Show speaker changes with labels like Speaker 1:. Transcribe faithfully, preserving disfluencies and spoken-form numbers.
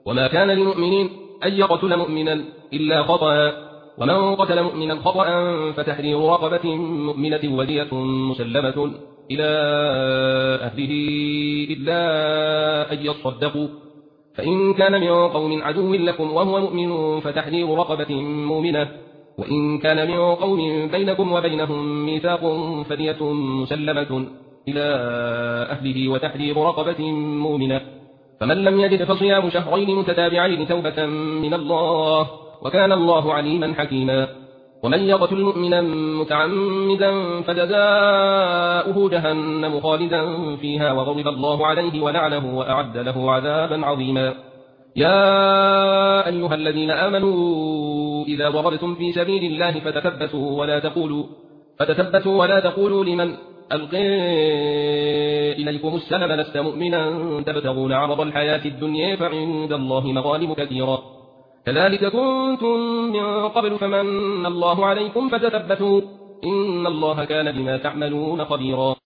Speaker 1: وما كان لمؤمن أن يقتل مؤمنا إلا خطأ، ومن قتل مؤمنا خطأ فتحرير رقبة مؤمنة ودية مسلمة إلى أهله إلا أن يصدقوا، فإن كان من قوم عدو لكم وهو مؤمن فتحرير رقبة مؤمنة، وإن كان من قوم بينكم وبينهم ميثاق فدية مسلمة إلى أهله وتحرير رقبة مؤمنة، فمن لم يجد فصيام شهرين متتابعين توبة من الله، وكان الله عليما حكيما. ومن يقتل مؤمنا متعمدا فجزاؤه جهنم خالدا فيها وغضب الله عليه ولعنه وأعد له عذابا عظيما. يا أيها الذين آمنوا إذا ضربتم في سبيل الله فتثبتوا ولا تقولوا فتثبتوا ولا تقولوا لمن ألقي إليكم السلم لست مؤمنا تبتغون عرض الحياة الدنيا فعند الله مغانم كثيرا، كذلك كنتم من قبل فمن الله عليكم فتثبتوا إن الله كان بما تعملون خبيرا.